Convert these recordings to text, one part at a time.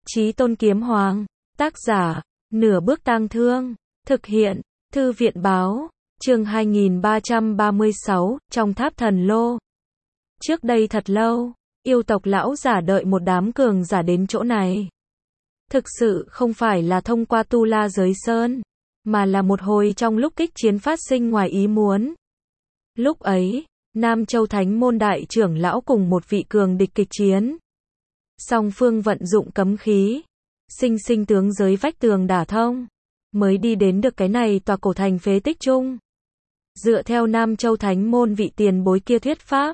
Chí Tôn Kiếm Hoàng, tác giả, Nửa Bước Tang Thương, thực hiện, Thư viện báo, chương 2336, trong tháp thần lô. Trước đây thật lâu, yêu tộc lão giả đợi một đám cường giả đến chỗ này. Thực sự không phải là thông qua tu la giới sơn, mà là một hồi trong lúc kích chiến phát sinh ngoài ý muốn. Lúc ấy, Nam Châu Thánh Môn Đại trưởng lão cùng một vị cường địch kịch chiến. Song phương vận dụng cấm khí, sinh sinh tướng giới vách tường đả thông, mới đi đến được cái này tòa cổ thành phế tích chung. Dựa theo Nam Châu Thánh Môn vị tiền bối kia thuyết pháp,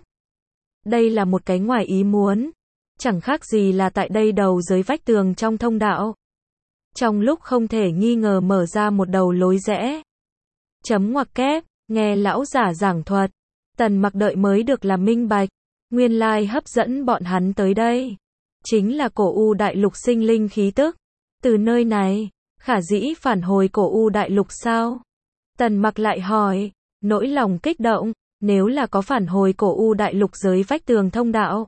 đây là một cái ngoài ý muốn, chẳng khác gì là tại đây đầu giới vách tường trong thông đạo. Trong lúc không thể nghi ngờ mở ra một đầu lối rẽ. Chấm ngoặc kép, nghe lão giả giảng thuật, Tần Mặc đợi mới được là minh bạch, nguyên lai hấp dẫn bọn hắn tới đây chính là cổ u đại lục sinh linh khí tức. Từ nơi này, khả dĩ phản hồi cổ u đại lục sao? Tần Mặc lại hỏi, nỗi lòng kích động, nếu là có phản hồi cổ u đại lục giới vách tường thông đạo,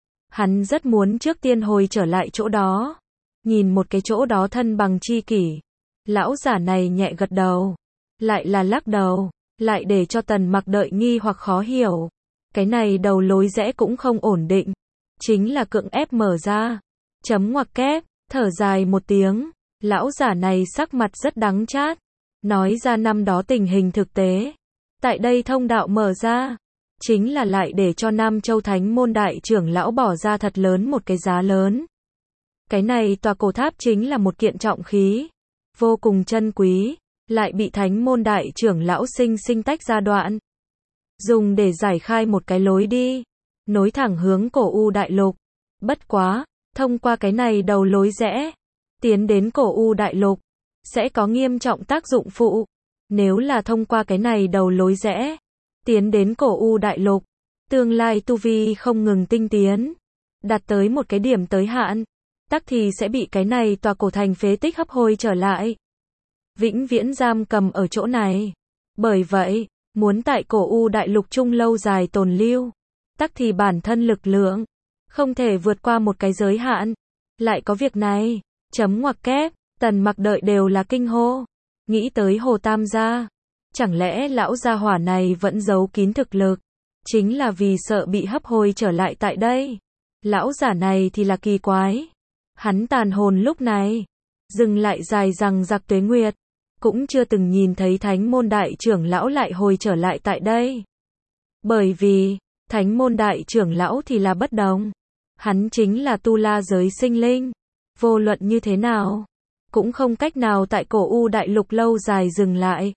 hắn rất muốn trước tiên hồi trở lại chỗ đó, nhìn một cái chỗ đó thân bằng chi kỷ. Lão giả này nhẹ gật đầu, lại là lắc đầu, lại để cho Tần Mặc đợi nghi hoặc khó hiểu. Cái này đầu lối rẽ cũng không ổn định, chính là cưỡng ép mở ra. Chấm ngoặc kép, thở dài một tiếng, lão giả này sắc mặt rất đắng chát, nói ra năm đó tình hình thực tế. Tại đây thông đạo mở ra, chính là lại để cho Nam Châu Thánh Môn Đại trưởng lão bỏ ra thật lớn một cái giá lớn. Cái này tòa cổ tháp chính là một kiện trọng khí, vô cùng chân quý, lại bị Thánh Môn Đại trưởng lão sinh sinh tách ra đoạn, dùng để giải khai một cái lối đi, nối thẳng hướng cổ u đại lục. Bất quá, thông qua cái này đầu lối rẽ, tiến đến cổ u đại lục, sẽ có nghiêm trọng tác dụng phụ. Nếu là thông qua cái này đầu lối rẽ, tiến đến cổ u đại lục, tương lai tu vi không ngừng tinh tiến, đạt tới một cái điểm tới hạn, tắc thì sẽ bị cái này tòa cổ thành phế tích hấp hồi trở lại, vĩnh viễn giam cầm ở chỗ này. Bởi vậy, muốn tại cổ u đại lục chung lâu dài tồn lưu, tắc thì bản thân lực lượng không thể vượt qua một cái giới hạn. Lại có việc này, chấm ngoặc kép, Tần Mặc đợi đều là kinh hô, nghĩ tới Hồ Tam gia, chẳng lẽ lão gia hỏa này vẫn giấu kín thực lực, chính là vì sợ bị hấp hồi trở lại tại đây. Lão giả này thì là kỳ quái, hắn tàn hồn lúc này dừng lại dài rằng giặc tuế nguyệt, cũng chưa từng nhìn thấy Thánh Môn Đại trưởng lão lại hồi trở lại tại đây. Bởi vì, Thánh Môn Đại trưởng lão thì là bất đồng, hắn chính là tu la giới sinh linh, vô luận như thế nào, cũng không cách nào tại cổ u đại lục lâu dài dừng lại.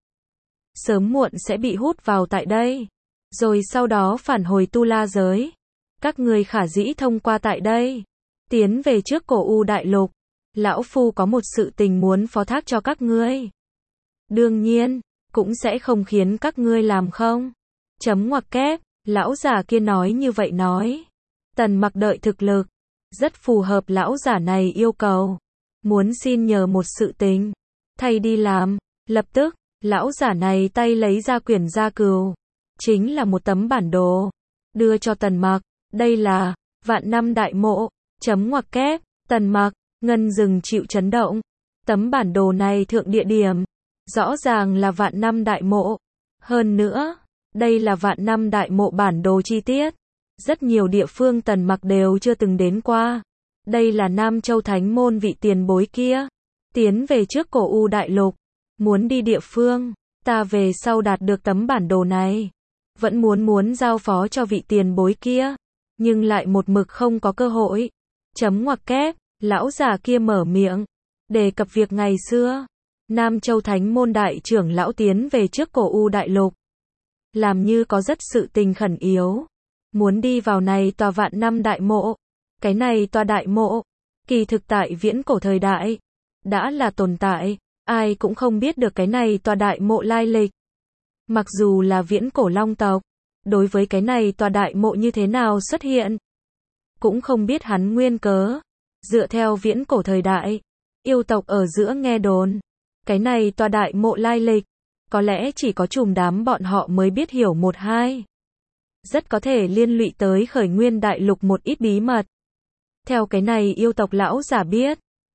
Sớm muộn sẽ bị hút vào tại đây, rồi sau đó phản hồi tu la giới. Các người khả dĩ thông qua tại đây, tiến về trước cổ u đại lục. Lão Phu có một sự tình muốn phó thác cho các ngươi. Đương nhiên, cũng sẽ không khiến các ngươi làm không. Chấm ngoặc kép, lão giả kia nói như vậy nói. Tần Mặc đợi thực lực rất phù hợp lão giả này yêu cầu, muốn xin nhờ một sự tình, thay đi làm. Lập tức, lão giả này tay lấy ra quyển gia cừu, chính là một tấm bản đồ, đưa cho Tần Mặc. Đây là Vạn Năm Đại Mộ. Chấm ngoặc kép, Tần Mặc, ngân rừng chịu chấn động. Tấm bản đồ này thượng địa điểm, rõ ràng là Vạn Năm Đại Mộ. Hơn nữa, đây là Vạn Năm Đại Mộ bản đồ chi tiết. Rất nhiều địa phương Tần Mặc đều chưa từng đến qua. Đây là Nam Châu Thánh Môn vị tiền bối kia, tiến về trước cổ u đại lục, muốn đi địa phương, ta về sau đạt được tấm bản đồ này, vẫn muốn giao phó cho vị tiền bối kia, nhưng lại một mực không có cơ hội. Chấm ngoặc kép, lão già kia mở miệng, đề cập việc ngày xưa, Nam Châu Thánh Môn Đại trưởng lão tiến về trước cổ u đại lục, làm như có rất sự tình khẩn yếu, muốn đi vào này tòa Vạn Năm Đại Mộ. Cái này tòa đại mộ, kỳ thực tại viễn cổ thời đại, đã là tồn tại, ai cũng không biết được cái này tòa đại mộ lai lịch. Mặc dù là viễn cổ long tộc, đối với cái này tòa đại mộ như thế nào xuất hiện, cũng không biết hắn nguyên cớ. Dựa theo viễn cổ thời đại, yêu tộc ở giữa nghe đồn, cái này tòa đại mộ lai lịch, có lẽ chỉ có chùm đám bọn họ mới biết hiểu một hai. Rất có thể liên lụy tới khởi nguyên đại lục một ít bí mật. Theo cái này yêu tộc lão giả biết,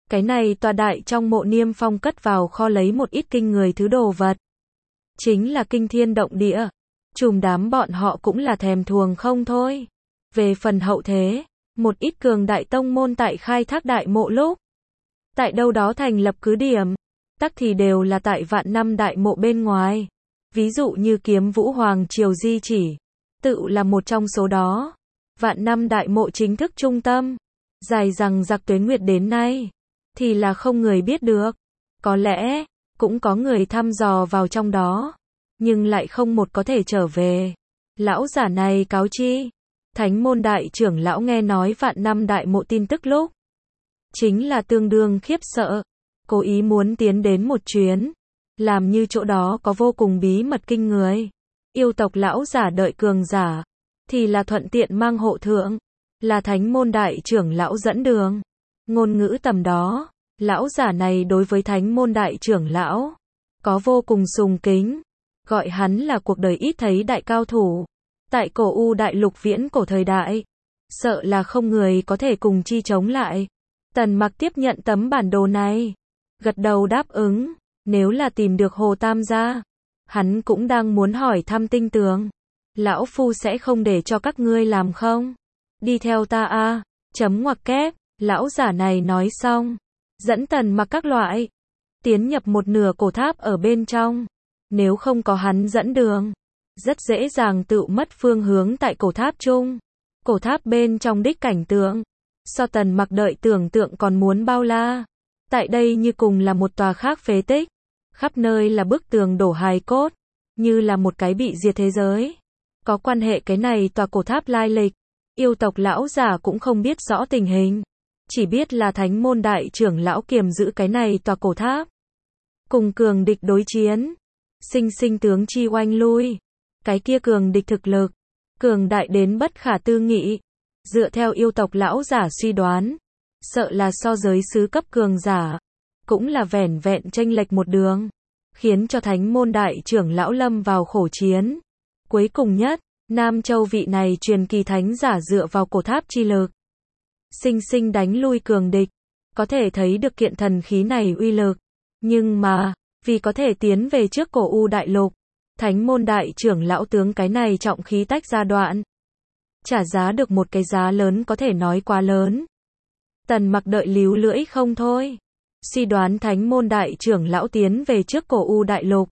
Cái này tòa đại trong mộ Niêm Phong cất vào kho lấy một ít kinh người thứ đồ vật. Chính là kinh thiên động địa. Chùm đám bọn họ cũng là thèm thuồng không thôi. Về phần hậu thế, một ít cường đại tông môn tại khai thác đại mộ lúc, tại đâu đó thành lập cứ điểm, tắc thì đều là tại vạn năm đại mộ bên ngoài. Ví dụ như Kiếm Vũ Hoàng Triều di chỉ, tự là một trong số đó. Vạn năm đại mộ chính thức trung tâm, dài rằng giặc tuế nguyệt đến nay, thì là không người biết được. Có lẽ, cũng có người thăm dò vào trong đó, nhưng lại không một có thể trở về. Lão giả này cáo chi, Thánh môn đại trưởng lão nghe nói vạn năm đại mộ tin tức lúc, chính là tương đương khiếp sợ, cố ý muốn tiến đến một chuyến, làm như chỗ đó có vô cùng bí mật kinh người. Yêu tộc lão giả đợi cường giả, thì là thuận tiện mang hộ thượng, là thánh môn đại trưởng lão dẫn đường. Ngôn ngữ tầm đó, lão giả này đối với thánh môn đại trưởng lão, có vô cùng sùng kính, gọi hắn là cuộc đời ít thấy đại cao thủ. Tại cổ U đại lục viễn cổ thời đại, sợ là không người có thể cùng chi chống lại. Tần Mặc tiếp nhận tấm bản đồ này, gật đầu đáp ứng, nếu là tìm được Hồ Tam gia, hắn cũng đang muốn hỏi thăm tinh tường. Lão phu sẽ không để cho các ngươi làm không? Đi theo ta a. Chấm ngoặc kép, lão giả này nói xong, dẫn Tần Mặc các loại, tiến nhập một nửa cổ tháp ở bên trong. Nếu không có hắn dẫn đường, rất dễ dàng tự mất phương hướng tại cổ tháp chung. Cổ tháp bên trong đích cảnh tượng, so Tần Mặc đợi tưởng tượng còn muốn bao la. Tại đây như cùng là một tòa khác phế tích, khắp nơi là bức tường đổ hài cốt, như là một cái bị diệt thế giới. Có quan hệ cái này tòa cổ tháp lai lịch, yêu tộc lão giả cũng không biết rõ tình hình, chỉ biết là thánh môn đại trưởng lão kiềm giữ cái này tòa cổ tháp, cùng cường địch đối chiến, sinh sinh tướng chi oanh lui. Cái kia cường địch thực lực, cường đại đến bất khả tư nghị. Dựa theo yêu tộc lão giả suy đoán, sợ là so giới sứ cấp cường giả, cũng là vẻn vẹn chênh lệch một đường, khiến cho thánh môn đại trưởng lão lâm vào khổ chiến. Cuối cùng nhất, Nam Châu vị này truyền kỳ thánh giả dựa vào cổ tháp chi lực, sinh sinh đánh lui cường địch, có thể thấy được kiện thần khí này uy lực. Nhưng mà, vì có thể tiến về trước cổ U đại lục, thánh môn đại trưởng lão tướng cái này trọng khí tách ra đoạn, trả giá được một cái giá lớn có thể nói quá lớn. Tần Mặc đợi líu lưỡi không thôi, suy đoán thánh môn đại trưởng lão tiến về trước cổ U đại lục,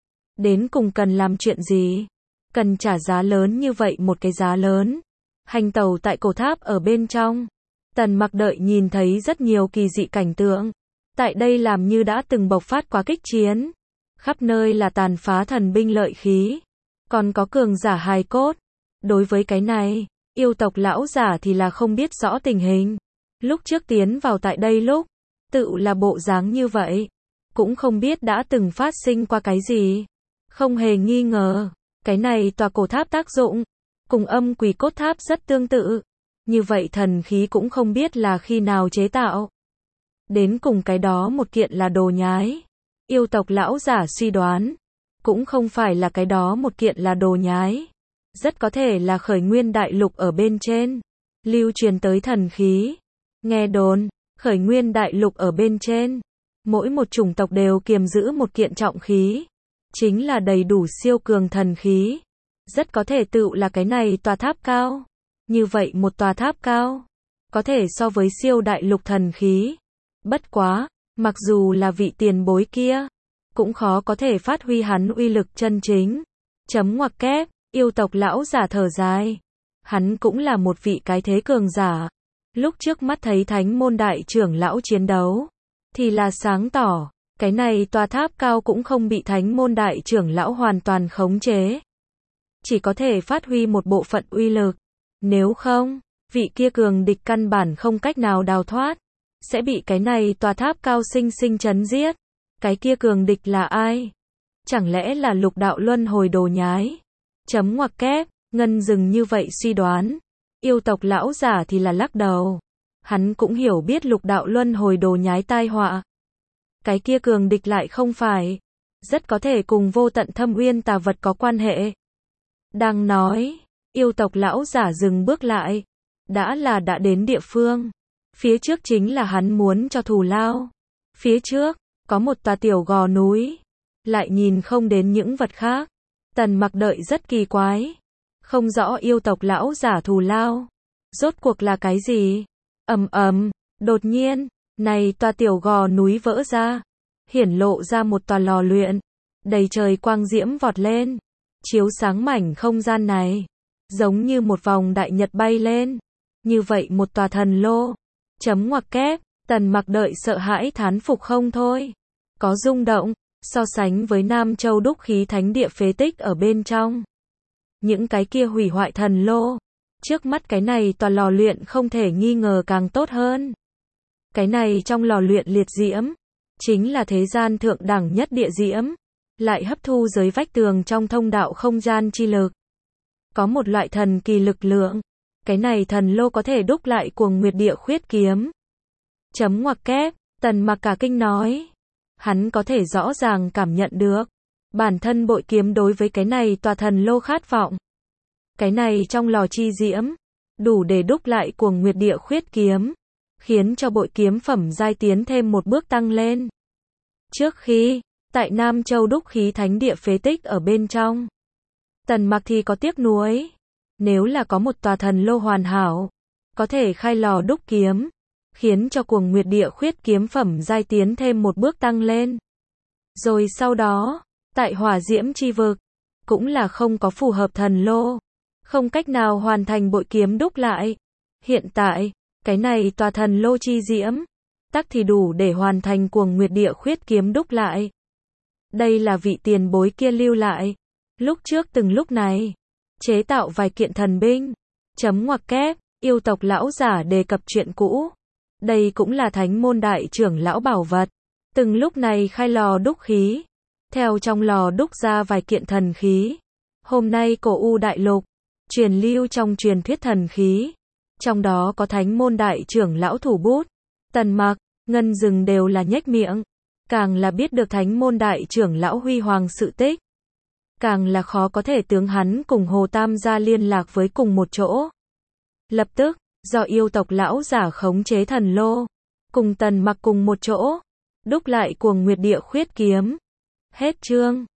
đến cùng cần làm chuyện gì, cần trả giá lớn như vậy một cái giá lớn. Hành tàu tại cổ tháp ở bên trong, Tần Mặc đợi nhìn thấy rất nhiều kỳ dị cảnh tượng, tại đây làm như đã từng bộc phát quá kích chiến, khắp nơi là tàn phá thần binh lợi khí, còn có cường giả hài cốt. Đối với cái này, yêu tộc lão giả thì là không biết rõ tình hình. Lúc trước tiến vào tại đây lúc, tự là bộ dáng như vậy, cũng không biết đã từng phát sinh qua cái gì. Không hề nghi ngờ, cái này tòa cổ tháp tác dụng, cùng âm quỷ cốt tháp rất tương tự. Như vậy thần khí cũng không biết là khi nào chế tạo. Đến cùng cái đó một kiện là đồ nhái. Yêu tộc lão giả suy đoán, cũng không phải là cái đó một kiện là đồ nhái. Rất có thể là khởi nguyên đại lục ở bên trên, lưu truyền tới thần khí. Nghe đồn, khởi nguyên đại lục ở bên trên, mỗi một chủng tộc đều kiềm giữ một kiện trọng khí, chính là đầy đủ siêu cường thần khí. Rất có thể tự là cái này tòa tháp cao. Như vậy một tòa tháp cao, có thể so với siêu đại lục thần khí. Bất quá, mặc dù là vị tiền bối kia, cũng khó có thể phát huy hắn uy lực chân chính. Chấm ngoặc kép, yêu tộc lão giả thở dài. Hắn cũng là một vị cái thế cường giả. Lúc trước mắt thấy thánh môn đại trưởng lão chiến đấu, thì là sáng tỏ, cái này tòa tháp cao cũng không bị thánh môn đại trưởng lão hoàn toàn khống chế. Chỉ có thể phát huy một bộ phận uy lực. Nếu không, vị kia cường địch căn bản không cách nào đào thoát, sẽ bị cái này tòa tháp cao sinh sinh chấn giết. Cái kia cường địch là ai? Chẳng lẽ là lục đạo luân hồi đồ nhái? Chấm ngoặc kép, ngân dừng như vậy suy đoán. Yêu tộc lão giả thì là lắc đầu. Hắn cũng hiểu biết lục đạo luân hồi đồ nhái tai họa. Cái kia cường địch lại không phải. Rất có thể cùng vô tận thâm uyên tà vật có quan hệ. Đang nói, yêu tộc lão giả dừng bước lại. Đã đến địa phương. Phía trước chính là hắn muốn cho thù lao. Phía trước, có một tòa tiểu gò núi. Lại nhìn không đến những vật khác. Tần Mặc đợi rất kỳ quái. Không rõ yêu tộc lão giả thù lao. Rốt cuộc là cái gì? Đột nhiên, này tòa tiểu gò núi vỡ ra. Hiển lộ ra một tòa lò luyện. Đầy trời quang diễm vọt lên. Chiếu sáng mảnh không gian này. Giống như một vòng đại nhật bay lên. Như vậy một tòa thần lô. Chấm ngoặc kép, Tần Mặc đợi sợ hãi thán phục không thôi. Có rung động, so sánh với Nam Châu đúc khí thánh địa phế tích ở bên trong. Những cái kia hủy hoại thần lô. Trước mắt cái này tòa lò luyện không thể nghi ngờ càng tốt hơn. Cái này trong lò luyện liệt diễm. Chính là thế gian thượng đẳng nhất địa diễm. Lại hấp thu dưới vách tường trong thông đạo không gian chi lực. Có một loại thần kỳ lực lượng. Cái này thần lô có thể đúc lại cuồng nguyệt địa khuyết kiếm. Chấm ngoặc kép, Tần Mặc cả kinh nói. Hắn có thể rõ ràng cảm nhận được. Bản thân bội kiếm đối với cái này tòa thần lô khát vọng. Cái này trong lò chi diễm. Đủ để đúc lại cuồng nguyệt địa khuyết kiếm. Khiến cho bội kiếm phẩm giai tiến thêm một bước tăng lên. Trước khi, tại Nam Châu đúc khí thánh địa phế tích ở bên trong. Tần Mặc thì có tiếc nuối. Nếu là có một tòa thần lô hoàn hảo, có thể khai lò đúc kiếm, khiến cho cuồng nguyệt địa khuyết kiếm phẩm giai tiến thêm một bước tăng lên. Rồi sau đó, tại hỏa diễm chi vực, cũng là không có phù hợp thần lô, không cách nào hoàn thành bội kiếm đúc lại. Hiện tại, cái này tòa thần lô chi diễm, tắc thì đủ để hoàn thành cuồng nguyệt địa khuyết kiếm đúc lại. Đây là vị tiền bối kia lưu lại. Lúc trước từng lúc này, chế tạo vài kiện thần binh. Chấm ngoặc kép, yêu tộc lão giả đề cập chuyện cũ. Đây cũng là thánh môn đại trưởng lão bảo vật. Từng lúc này khai lò đúc khí. Theo trong lò đúc ra vài kiện thần khí. Hôm nay cổ U đại lục, truyền lưu trong truyền thuyết thần khí. Trong đó có thánh môn đại trưởng lão thủ bút. Tần Mặc, Ngân Dừng đều là nhếch miệng. Càng là biết được thánh môn đại trưởng lão huy hoàng sự tích. Càng là khó có thể tướng hắn cùng Hồ Tam gia liên lạc với cùng một chỗ. Lập tức, do yêu tộc lão giả khống chế thần lô, cùng Tần Mặc cùng một chỗ, đúc lại cuồng nguyệt địa khuyết kiếm. Hết chương.